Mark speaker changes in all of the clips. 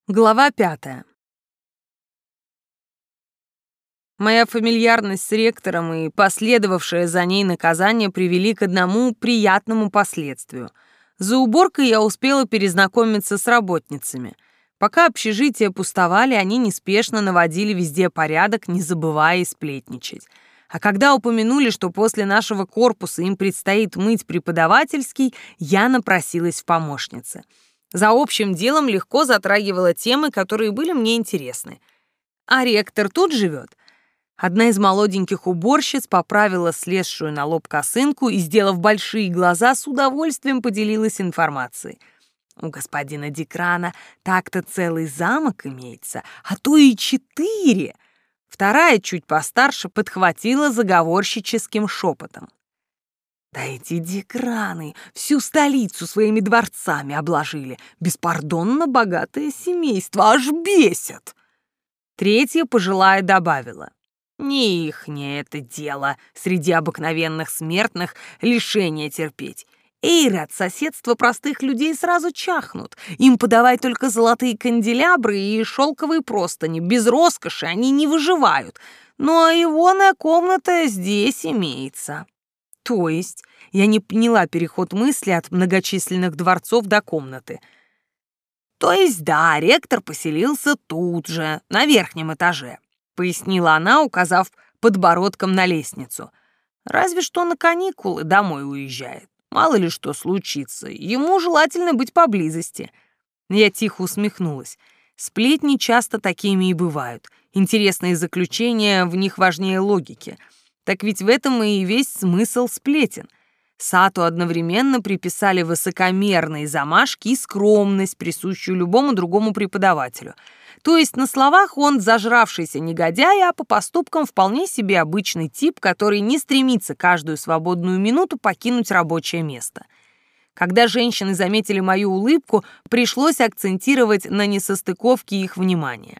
Speaker 1: Глава 5. Моя фамильярность с ректором и последовавшее за ней наказание привели к одному приятному последствию. За уборкой я успела перезнакомиться с работницами. Пока общежития пустовали, они неспешно наводили везде порядок, не забывая и сплетничать. А когда упомянули, что после нашего корпуса им предстоит мыть преподавательский, я напросилась в помощницы. За общим делом легко затрагивала темы, которые были мне интересны. А ректор тут живет. Одна из молоденьких уборщиц поправила слезшую на лоб косынку и, сделав большие глаза, с удовольствием поделилась информацией. У господина Декрана так-то целый замок имеется, а то и 4. Вторая, чуть постарше, подхватила заговорщическим шепотом. Да эти Декраны всю столицу своими дворцами обложили. Беспардонно богатое семейство, аж бесят. Третья пожилая добавила. Не ихнее это дело среди обыкновенных смертных лишения терпеть. Эйры от соседства простых людей сразу чахнут. Им подавай только золотые канделябры и шелковые простыни. Без роскоши они не выживают. Ну а егоная комната здесь имеется. То есть я не поняла переход мысли от многочисленных дворцов до комнаты. То есть да, ректор поселился тут же, на верхнем этаже, пояснила она, указав подбородком на лестницу. Разве что на каникулы домой уезжает. Мало ли что случится, ему желательно быть поблизости. Я тихо усмехнулась. Сплетни часто такими и бывают. Интересные заключения в них важнее логики. Так ведь в этом и весь смысл сплетен. Сату одновременно приписали высокомерные замашки и скромность, присущую любому другому преподавателю. То есть на словах он зажравшийся негодяй, а по поступкам вполне себе обычный тип, который не стремится каждую свободную минуту покинуть рабочее место. Когда женщины заметили мою улыбку, пришлось акцентировать на несостыковке их внимания.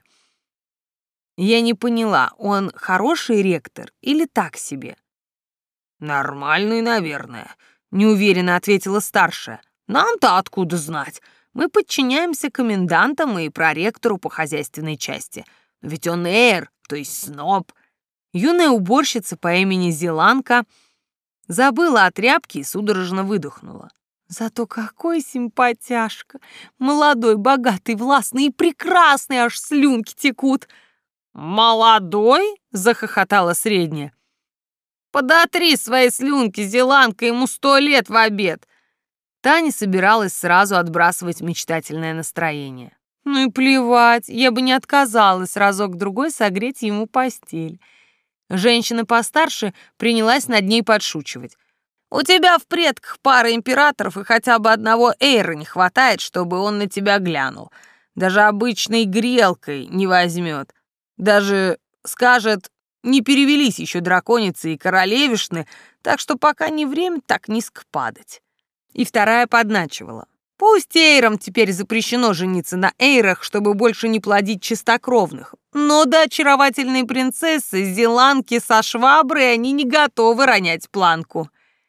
Speaker 1: Я не поняла, он хороший ректор или так себе? Нормальный, наверное, неуверенно ответила старшая. Нам-то откуда знать? Мы подчиняемся комендантам и проректору по хозяйственной части. Ведь он эйр, то есть сноб. Юная уборщица по имени Зеланка забыла о тряпке и судорожно выдохнула. Зато какой симпатяшка! Молодой, богатый, властный и прекрасный, аж слюнки текут. «Молодой?» — захохотала средняя. «Подотри свои слюнки, Зеланка, ему 100 лет в обед!» Таня собиралась сразу отбрасывать мечтательное настроение. Ну и плевать, я бы не отказалась разок-другой согреть ему постель. Женщина постарше принялась над ней подшучивать. «У тебя в предках пара императоров, и хотя бы одного эйра не хватает, чтобы он на тебя глянул. Даже обычной грелкой не возьмет. Даже скажет, не перевелись еще драконицы и королевишны, так что пока не время так низко падать». И вторая подначивала. Пусть эйрам теперь запрещено жениться на эйрах, чтобы больше не плодить чистокровных, но до очаровательной принцессы Зеланки со шваброй они не готовы ронять планку.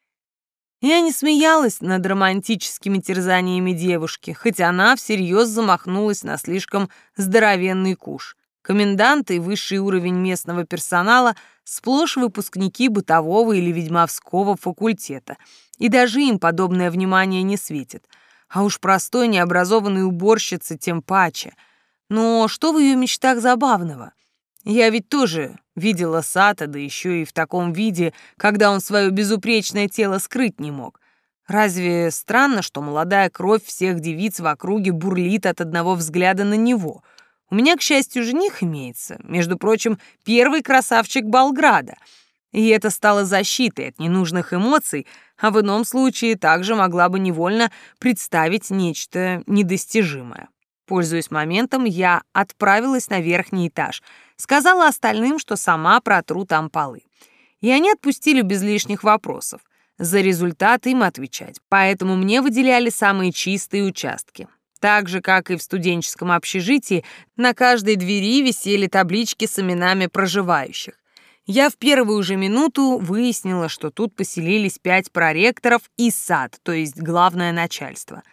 Speaker 1: Я не смеялась над романтическими терзаниями девушки, хоть она всерьез замахнулась на слишком здоровенный куш. Коменданты и высший уровень местного персонала сплошь выпускники бытового или ведьмовского факультета, и даже им подобное внимание не светит. А уж простой необразованной уборщице тем паче. Но что в ее мечтах забавного? Я ведь тоже видела Сата, да еще и в таком виде, когда он свое безупречное тело скрыть не мог. Разве странно, что молодая кровь всех девиц в округе бурлит от одного взгляда на него? У меня, к счастью, жених имеется, между прочим, первый красавчик Болграда. И это стало защитой от ненужных эмоций, а в ином случае также могла бы невольно представить нечто недостижимое. Пользуясь моментом, я отправилась на верхний этаж, сказала остальным, что сама протру там полы. И они отпустили без лишних вопросов. За результат им отвечать, поэтому мне выделяли самые чистые участки. Так же, как и в студенческом общежитии, на каждой двери висели таблички с именами проживающих. Я в первую же минуту выяснила, что тут поселились 5 проректоров и сад, то есть главное начальство.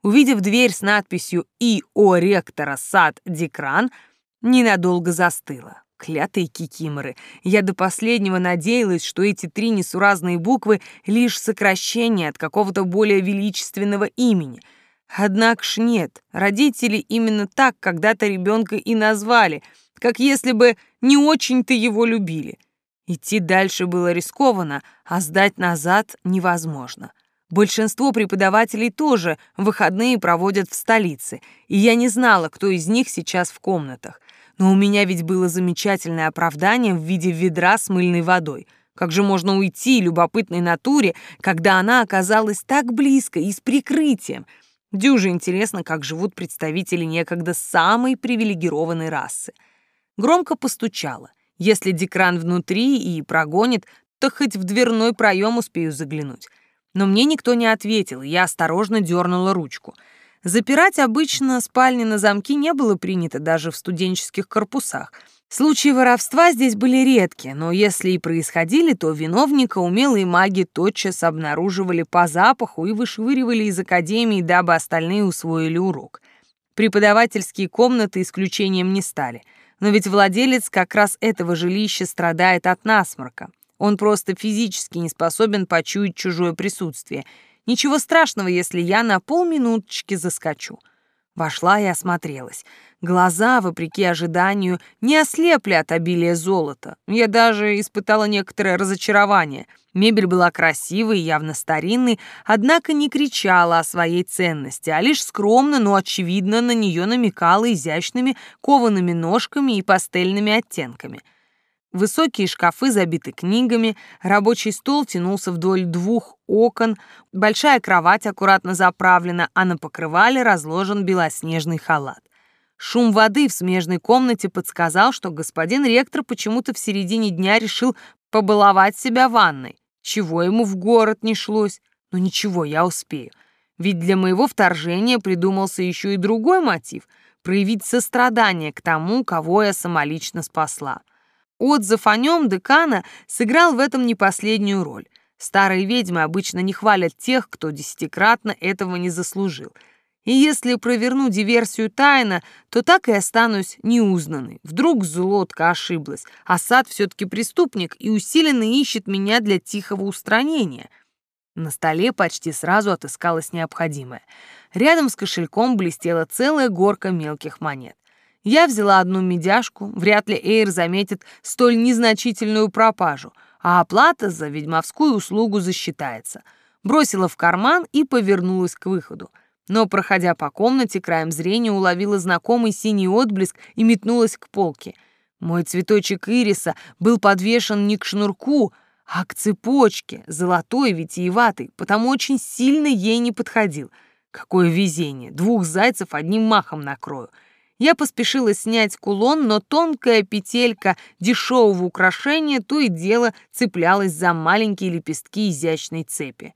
Speaker 1: Увидев дверь с надписью «И.О. ректора сад Декран», ненадолго застыла. Клятые кикиморы. Я до последнего надеялась, что эти 3 несуразные буквы — лишь сокращение от какого-то более величественного имени. Однако ж нет, родители именно так когда-то ребенка и назвали, как если бы не очень-то его любили. Идти дальше было рискованно, а сдать назад невозможно. Большинство преподавателей тоже выходные проводят в столице, и я не знала, кто из них сейчас в комнатах. Но у меня ведь было замечательное оправдание в виде ведра с мыльной водой. Как же можно уйти любопытной натуре, когда она оказалась так близко и с прикрытием? Дюже интересно, как живут представители некогда самой привилегированной расы. Громко постучала. Если Декран внутри и прогонит, то хоть в дверной проем успею заглянуть. Но мне никто не ответил, и я осторожно дернула ручку. Запирать обычно спальни на замки не было принято даже в студенческих корпусах. Случаи воровства здесь были редкие, но если и происходили, то виновника умелые маги тотчас обнаруживали по запаху и вышвыривали из академии, дабы остальные усвоили урок. Преподавательские комнаты исключением не стали. Но ведь владелец как раз этого жилища страдает от насморка. Он просто физически не способен почуять чужое присутствие. Ничего страшного, если я на полминуточки заскочу. Вошла и осмотрелась. Глаза, вопреки ожиданию, не ослепли от обилия золота. Я даже испытала некоторое разочарование. Мебель была красивой, явно старинной, однако не кричала о своей ценности, а лишь скромно, но очевидно на нее намекала изящными коваными ножками и пастельными оттенками. Высокие шкафы забиты книгами, рабочий стол тянулся вдоль 2 окон, большая кровать аккуратно заправлена, а на покрывале разложен белоснежный халат. Шум воды в смежной комнате подсказал, что господин ректор почему-то в середине дня решил побаловать себя ванной. Чего ему в город не шлось? Но ничего, я успею. Ведь для моего вторжения придумался еще и другой мотив — проявить сострадание к тому, кого я самолично спасла. Отзыв о нем декана сыграл в этом не последнюю роль. Старые ведьмы обычно не хвалят тех, кто десятикратно этого не заслужил. И если проверну диверсию тайно, то так и останусь неузнанной. Вдруг Злотка ошиблась, а сад все-таки преступник и усиленно ищет меня для тихого устранения. На столе почти сразу отыскалось необходимое. Рядом с кошельком блестела целая горка мелких монет. Я взяла одну медяшку, вряд ли Эйр заметит столь незначительную пропажу, а оплата за ведьмовскую услугу засчитается. Бросила в карман и повернулась к выходу. Но, проходя по комнате, краем зрения уловила знакомый синий отблеск и метнулась к полке. Мой цветочек ириса был подвешен не к шнурку, а к цепочке, золотой, витиеватой, потому очень сильно ей не подходил. Какое везение! 2 зайцев одним махом накрою. Я поспешила снять кулон, но тонкая петелька дешевого украшения то и дело цеплялась за маленькие лепестки изящной цепи.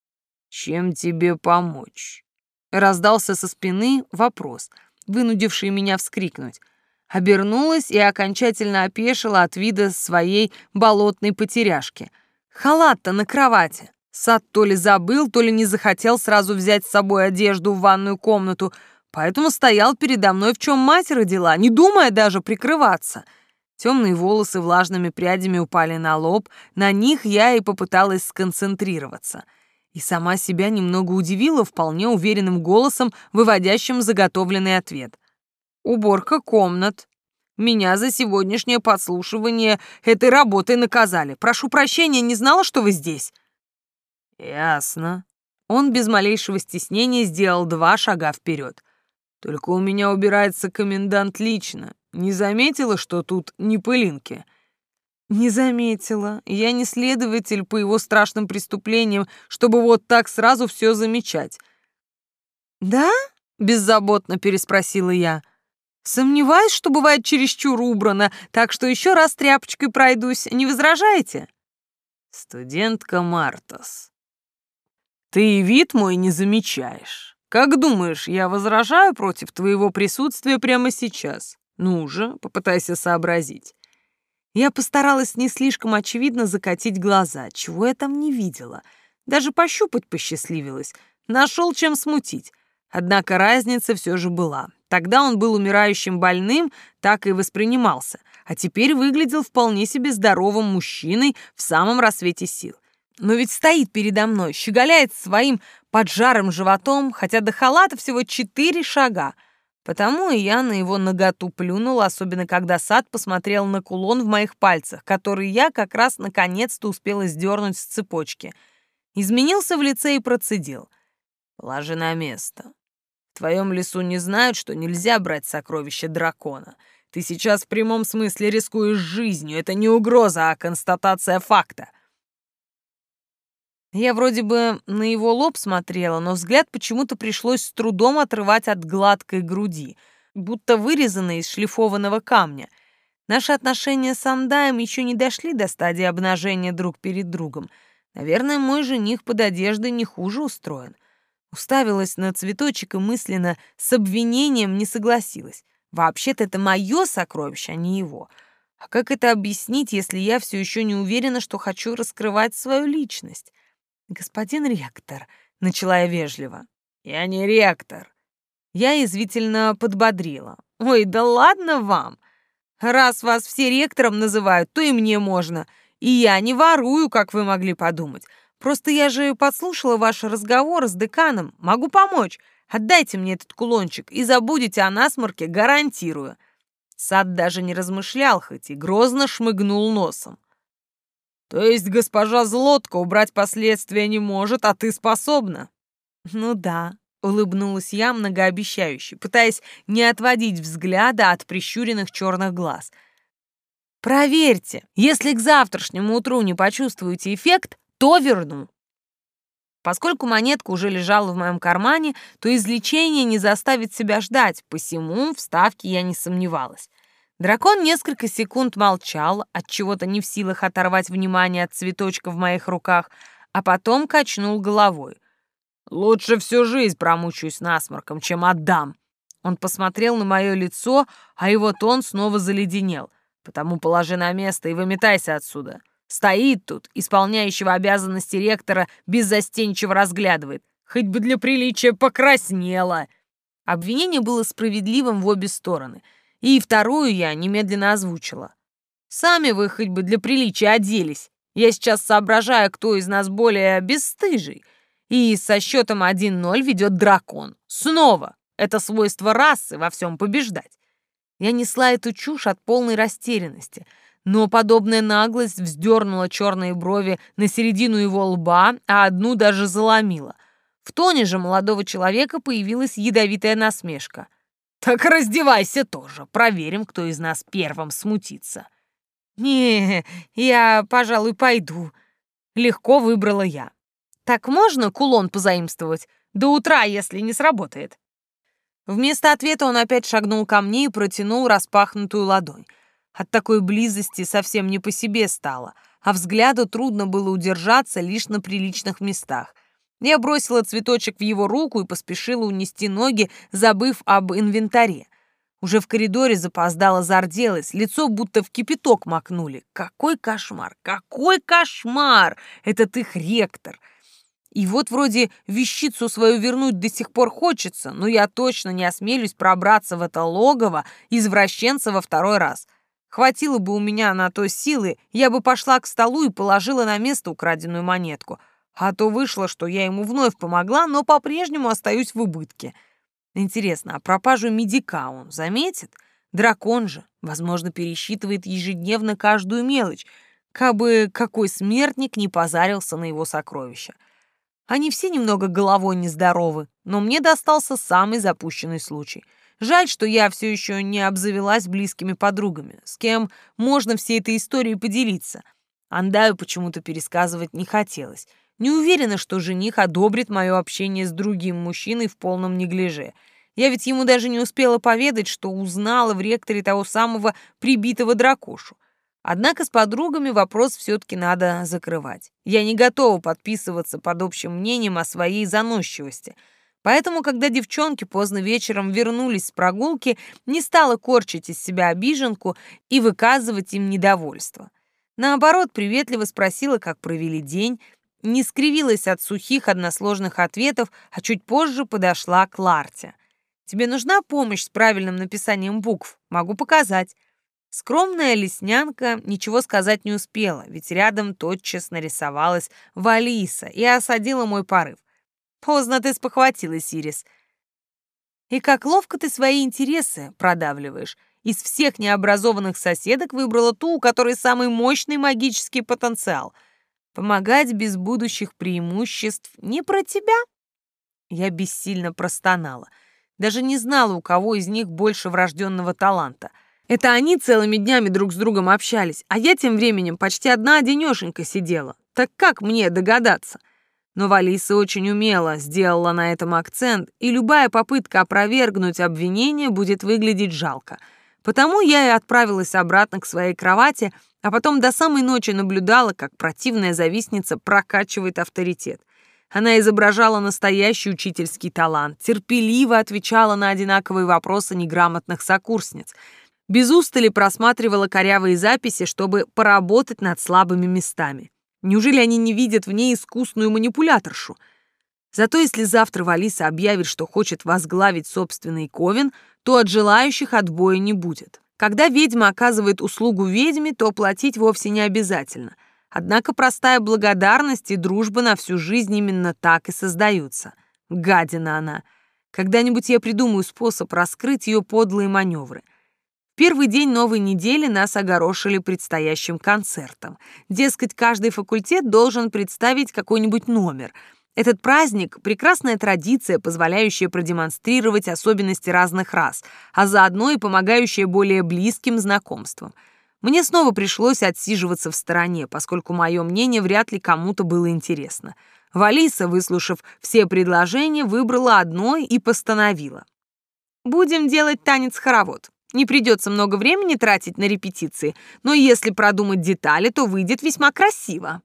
Speaker 1: «Чем тебе помочь?» — раздался со спины вопрос, вынудивший меня вскрикнуть. Обернулась и окончательно опешила от вида своей болотной потеряшки. Халат-то на кровати. Сад то ли забыл, то ли не захотел сразу взять с собой одежду в ванную комнату, поэтому стоял передо мной, в чем мать родила, не думая даже прикрываться. Темные волосы влажными прядями упали на лоб, на них я и попыталась сконцентрироваться. И сама себя немного удивила вполне уверенным голосом, выводящим заготовленный ответ. «Уборка комнат. Меня за сегодняшнее подслушивание этой работой наказали. Прошу прощения, не знала, что вы здесь». «Ясно». Он без малейшего стеснения сделал 2 шага вперед. «Только у меня убирается комендант лично. Не заметила, что тут не пылинки?» «Не заметила. Я не следователь по его страшным преступлениям, чтобы вот так сразу все замечать». «Да?» — беззаботно переспросила я. «Сомневаюсь, что бывает чересчур убрано, так что еще раз тряпочкой пройдусь. Не возражаете?» «Студентка Мартас, ты и вид мой не замечаешь. Как думаешь, я возражаю против твоего присутствия прямо сейчас? Ну же, попытайся сообразить». Я постаралась не слишком очевидно закатить глаза, чего я там не видела. Даже пощупать посчастливилась. Нашел чем смутить. Однако разница все же была. Тогда он был умирающим больным, так и воспринимался, а теперь выглядел вполне себе здоровым мужчиной в самом рассвете сил. Но ведь стоит передо мной, щеголяет своим поджарым животом, хотя до халата всего 4 шага. Потому и я на его наготу плюнула, особенно когда Сад посмотрел на кулон в моих пальцах, который я как раз наконец-то успела сдернуть с цепочки. Изменился в лице и процедил. «Положи на место. В твоем лесу не знают, что нельзя брать сокровища дракона. Ты сейчас в прямом смысле рискуешь жизнью. Это не угроза, а констатация факта». Я вроде бы на его лоб смотрела, но взгляд почему-то пришлось с трудом отрывать от гладкой груди, будто вырезанной из шлифованного камня. Наши отношения с Андаем еще не дошли до стадии обнажения друг перед другом. Наверное, мой жених под одеждой не хуже устроен. Уставилась на цветочек и мысленно с обвинением не согласилась. Вообще-то это мое сокровище, а не его. А как это объяснить, если я все еще не уверена, что хочу раскрывать свою личность? «Господин ректор», — начала я вежливо. «Я не ректор». Я язвительно подбодрила. «Ой, да ладно вам! Раз вас все ректором называют, то и мне можно. И я не ворую, как вы могли подумать. Просто я же подслушала ваш разговор с деканом. Могу помочь. Отдайте мне этот кулончик и забудете о насморке, гарантирую». Сад даже не размышлял, хоть и грозно шмыгнул носом. «То есть госпожа Злотка убрать последствия не может, а ты способна?» «Ну да», — улыбнулась я многообещающе, пытаясь не отводить взгляда от прищуренных черных глаз. «Проверьте, если к завтрашнему утру не почувствуете эффект, то верну». Поскольку монетка уже лежала в моем кармане, то излечение не заставит себя ждать, посему в ставке я не сомневалась. Дракон несколько секунд молчал, от чего-то не в силах оторвать внимание от цветочка в моих руках, а потом качнул головой. «Лучше всю жизнь промучаюсь насморком, чем отдам». Он посмотрел на мое лицо, а его тон снова заледенел. «Потому положи на место и выметайся отсюда. Стоит тут, исполняющего обязанности ректора, беззастенчиво разглядывает. Хоть бы для приличия покраснела». Обвинение было справедливым в обе стороны — и вторую я немедленно озвучила. «Сами вы хоть бы для приличия оделись. Я сейчас соображаю, кто из нас более бесстыжий. И со счетом 1-0 ведет дракон. Снова. Это свойство расы во всем побеждать». Я несла эту чушь от полной растерянности, но подобная наглость вздернула черные брови на середину его лба, а одну даже заломила. В тоне же молодого человека появилась ядовитая насмешка. «Так раздевайся тоже. Проверим, кто из нас первым смутится». «Не, я, пожалуй, пойду». Легко выбрала я. «Так можно кулон позаимствовать? До утра, если не сработает». Вместо ответа он опять шагнул ко мне и протянул распахнутую ладонь. От такой близости совсем не по себе стало, а взгляду трудно было удержаться лишь на приличных местах. Я бросила цветочек в его руку и поспешила унести ноги, забыв об инвентаре. Уже в коридоре запоздала зарделась, лицо будто в кипяток макнули. Какой кошмар! Какой кошмар! Этот их ректор! И вот вроде вещицу свою вернуть до сих пор хочется, но я точно не осмелюсь пробраться в это логово извращенца во второй раз. Хватило бы у меня на то силы, я бы пошла к столу и положила на место украденную монетку. А то вышло, что я ему вновь помогла, но по-прежнему остаюсь в убытке. Интересно, а пропажу медика он заметит? Дракон же, возможно, пересчитывает ежедневно каждую мелочь, кабы какой смертник не позарился на его сокровища. Они все немного головой нездоровы, но мне достался самый запущенный случай. Жаль, что я все еще не обзавелась близкими подругами, с кем можно всей этой историей поделиться. Андаю почему-то пересказывать не хотелось. Не уверена, что жених одобрит мое общение с другим мужчиной в полном неглиже. Я ведь ему даже не успела поведать, что узнала в ректоре того самого прибитого дракошу. Однако с подругами вопрос все-таки надо закрывать. Я не готова подписываться под общим мнением о своей заносчивости. Поэтому, когда девчонки поздно вечером вернулись с прогулки, не стала корчить из себя обиженку и выказывать им недовольство. Наоборот, приветливо спросила, как провели день. не скривилась от сухих односложных ответов, а чуть позже подошла к Ларте. «Тебе нужна помощь с правильным написанием букв? Могу показать». Скромная леснянка ничего сказать не успела, ведь рядом тотчас нарисовалась Валиса и осадила мой порыв. «Поздно ты спохватилась, Ирис. И как ловко ты свои интересы продавливаешь. Из всех необразованных соседок выбрала ту, у которой самый мощный магический потенциал. Помогать без будущих преимуществ не про тебя?» Я бессильно простонала. Даже не знала, у кого из них больше врожденного таланта. Это они целыми днями друг с другом общались, а я тем временем почти одна-одинешенька сидела. Так как мне догадаться? Но Валиса очень умело сделала на этом акцент, и любая попытка опровергнуть обвинение будет выглядеть жалко. Потому я и отправилась обратно к своей кровати, а потом до самой ночи наблюдала, как противная завистница прокачивает авторитет. Она изображала настоящий учительский талант, терпеливо отвечала на одинаковые вопросы неграмотных сокурсниц, без устали просматривала корявые записи, чтобы поработать над слабыми местами. Неужели они не видят в ней искусную манипуляторшу? Зато если завтра Валиса объявит, что хочет возглавить собственный ковен, то от желающих отбоя не будет. Когда ведьма оказывает услугу ведьме, то платить вовсе не обязательно. Однако простая благодарность и дружба на всю жизнь именно так и создаются. Гадина она. Когда-нибудь я придумаю способ раскрыть ее подлые маневры. Первый день новой недели нас огорошили предстоящим концертом. Дескать, каждый факультет должен представить какой-нибудь номер. Этот праздник — прекрасная традиция, позволяющая продемонстрировать особенности разных рас, а заодно и помогающая более близким знакомствам. Мне снова пришлось отсиживаться в стороне, поскольку мое мнение вряд ли кому-то было интересно. Валиса, выслушав все предложения, выбрала одно и постановила: «Будем делать танец-хоровод. Не придется много времени тратить на репетиции, но если продумать детали, то выйдет весьма красиво».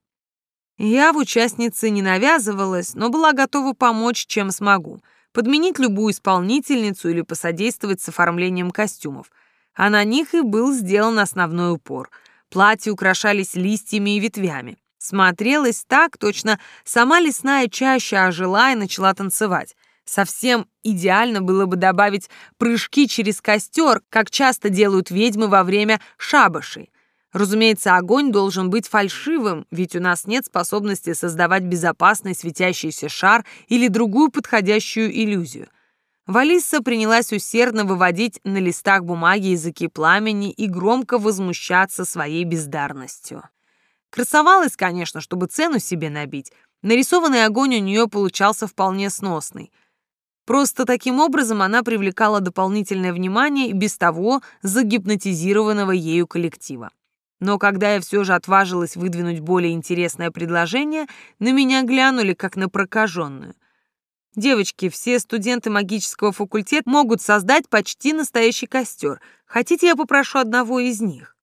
Speaker 1: Я в участнице не навязывалась, но была готова помочь, чем смогу. Подменить любую исполнительницу или посодействовать с оформлением костюмов. А на них и был сделан основной упор. Платья украшались листьями и ветвями. Смотрелось так, точно сама лесная чаща ожила и начала танцевать. Совсем идеально было бы добавить прыжки через костер, как часто делают ведьмы во время шабашей. Разумеется, огонь должен быть фальшивым, ведь у нас нет способности создавать безопасный светящийся шар или другую подходящую иллюзию. Валиса принялась усердно выводить на листах бумаги языки пламени и громко возмущаться своей бездарностью. Красовалась, конечно, чтобы цену себе набить. Нарисованный огонь у нее получался вполне сносный. Просто таким образом она привлекала дополнительное внимание и без того загипнотизированного ею коллектива. Но когда я все же отважилась выдвинуть более интересное предложение, на меня глянули как на прокаженную. «Девочки, все студенты магического факультета могут создать почти настоящий костер. Хотите, я попрошу одного из них?»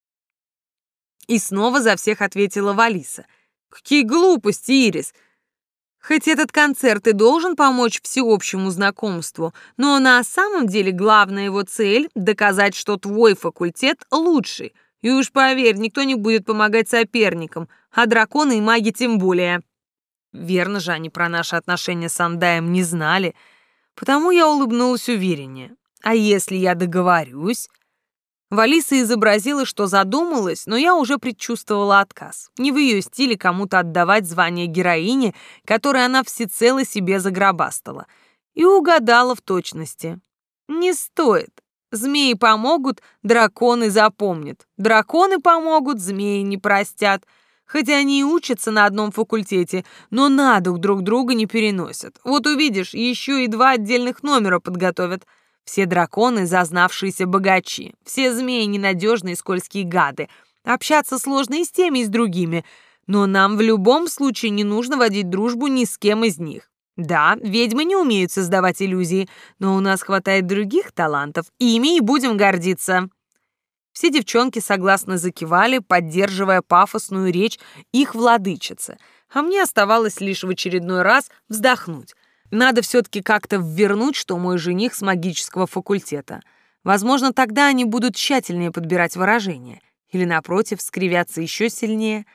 Speaker 1: И снова за всех ответила Валиса. «Какие глупости, Ирис! Хоть этот концерт и должен помочь всеобщему знакомству, но на самом деле главная его цель — доказать, что твой факультет лучший. И уж поверь, никто не будет помогать соперникам, а драконы и маги тем более». Верно же, они про наши отношения с Андаем не знали, потому я улыбнулась увереннее. «А если я договорюсь?» Валиса изобразила, что задумалась, но я уже предчувствовала отказ. Не в ее стиле кому-то отдавать звание героини, которое она всецело себе загробастала. И угадала в точности. «Не стоит. Змеи помогут, драконы запомнят. Драконы помогут, змеи не простят. Хотя они и учатся на одном факультете, но на дух друг друга не переносят. Вот увидишь, еще и 2 отдельных номера подготовят. Все драконы — зазнавшиеся богачи, все змеи — ненадежные скользкие гады. Общаться сложно и с теми, и с другими, но нам в любом случае не нужно водить дружбу ни с кем из них. Да, ведьмы не умеют создавать иллюзии, но у нас хватает других талантов, ими и будем гордиться». Все девчонки согласно закивали, поддерживая пафосную речь их владычицы, а мне оставалось лишь в очередной раз вздохнуть. Надо все-таки как-то ввернуть, что мой жених с магического факультета. Возможно, тогда они будут тщательнее подбирать выражения. Или, напротив, скривятся еще сильнее.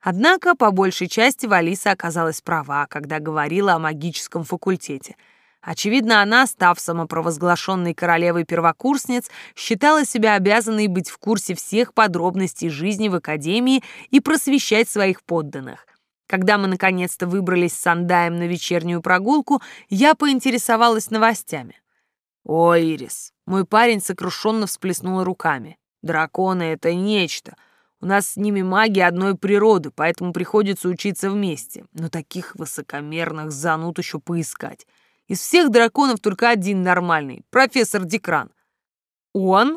Speaker 1: Однако, по большей части, Валиса оказалась права, когда говорила о магическом факультете. Очевидно, она, став самопровозглашенной королевой первокурсниц, считала себя обязанной быть в курсе всех подробностей жизни в академии и просвещать своих подданных. Когда мы наконец-то выбрались с Андаем на вечернюю прогулку, я поинтересовалась новостями. «Ой, Ирис», мой парень сокрушенно всплеснул руками. «Драконы — это нечто. У нас с ними маги одной природы, поэтому приходится учиться вместе. Но таких высокомерных зануд еще поискать. Из всех драконов только один нормальный — профессор Декран». «Он?»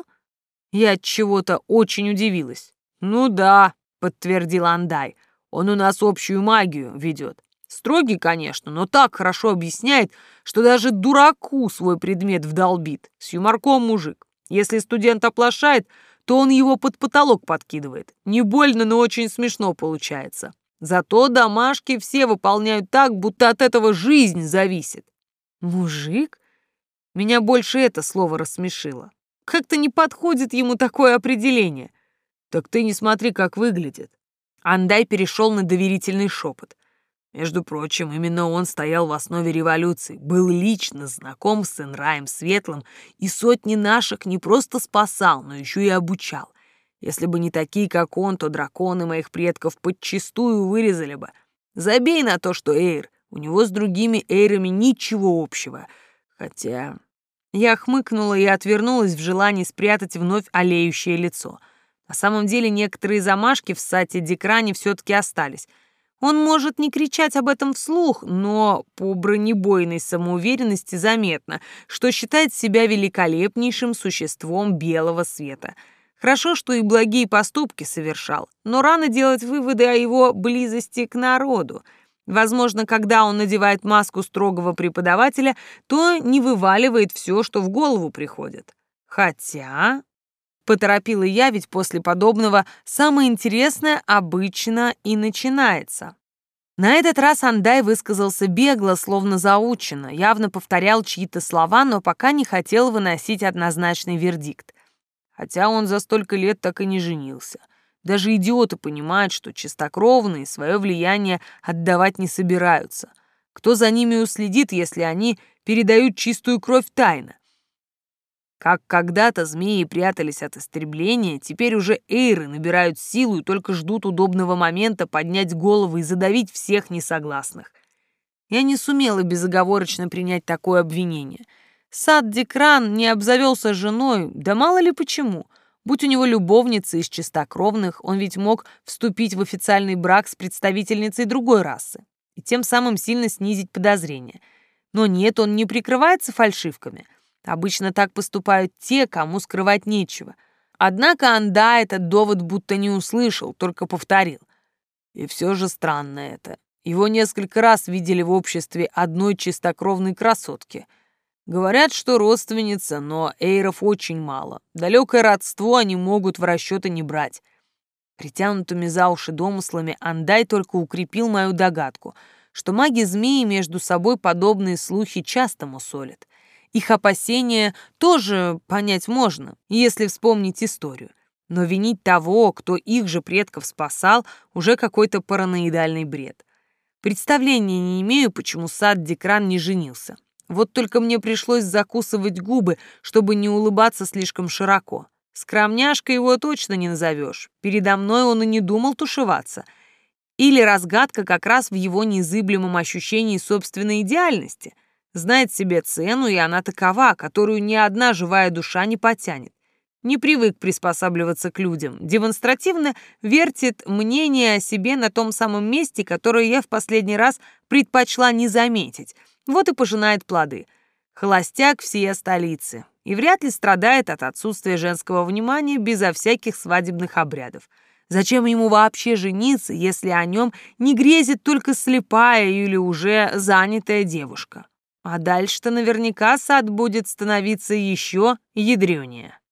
Speaker 1: Я от чего-то очень удивилась. «Ну да», — подтвердил Андай. «Он у нас общую магию ведет. Строгий, конечно, но так хорошо объясняет, что даже дураку свой предмет вдолбит. С юморком мужик. Если студент оплошает, то он его под потолок подкидывает. Не больно, но очень смешно получается. Зато домашки все выполняют так, будто от этого жизнь зависит». «Мужик?» Меня больше это слово рассмешило. Как-то не подходит ему такое определение. «Так ты не смотри, как выглядит». Андай перешел на доверительный шепот. Между прочим, именно он стоял в основе революции, был лично знаком с Энраем Светлым и сотни наших не просто спасал, но еще и обучал. Если бы не такие, как он, то драконы моих предков подчистую вырезали бы. Забей на то, что Эйр. У него с другими эйрами ничего общего. Хотя... Я хмыкнула и отвернулась в желании спрятать вновь олеющее лицо. На самом деле некоторые замашки в Сате Декране все-таки остались. Он может не кричать об этом вслух, но по бронебойной самоуверенности заметно, что считает себя великолепнейшим существом белого света. Хорошо, что и благие поступки совершал, но рано делать выводы о его близости к народу. Возможно, когда он надевает маску строгого преподавателя, то не вываливает все, что в голову приходит. Хотя... Поторопила я, ведь после подобного самое интересное обычно и начинается. На этот раз Андай высказался бегло, словно заучено, явно повторял чьи-то слова, но пока не хотел выносить однозначный вердикт. Хотя он за столько лет так и не женился. Даже идиоты понимают, что чистокровные свое влияние отдавать не собираются. Кто за ними уследит, если они передают чистую кровь тайно? Как когда-то змеи прятались от истребления, теперь уже эйры набирают силу и только ждут удобного момента поднять головы и задавить всех несогласных. Я не сумела безоговорочно принять такое обвинение. Сад Декран не обзавелся женой, да мало ли почему. Будь у него любовница из чистокровных, он ведь мог вступить в официальный брак с представительницей другой расы и тем самым сильно снизить подозрения. Но нет, он не прикрывается фальшивками. Обычно так поступают те, кому скрывать нечего. Однако Анда этот довод будто не услышал, только повторил. И все же странно это. Его несколько раз видели в обществе одной чистокровной красотки. Говорят, что родственница, но эйров очень мало. Далекое родство они могут в расчеты не брать. Притянутыми за уши домыслами Андай только укрепил мою догадку, что маги-змеи между собой подобные слухи часто мусолят. Их опасения тоже понять можно, если вспомнить историю. Но винить того, кто их же предков спасал, уже какой-то параноидальный бред. Представления не имею, почему Сад Декран не женился. Вот только мне пришлось закусывать губы, чтобы не улыбаться слишком широко. Скромняшкой его точно не назовешь. Передо мной он и не думал тушеваться. Или разгадка как раз в его незыблемом ощущении собственной идеальности. Знает себе цену, и она такова, которую ни одна живая душа не потянет. Не привык приспосабливаться к людям. Демонстративно вертит мнение о себе на том самом месте, которое я в последний раз предпочла не заметить. Вот и пожинает плоды. Холостяк всей столицы. И вряд ли страдает от отсутствия женского внимания безо всяких свадебных обрядов. Зачем ему вообще жениться, если о нем не грезит только слепая или уже занятая девушка? А дальше-то наверняка сад будет становиться еще ядрёнее.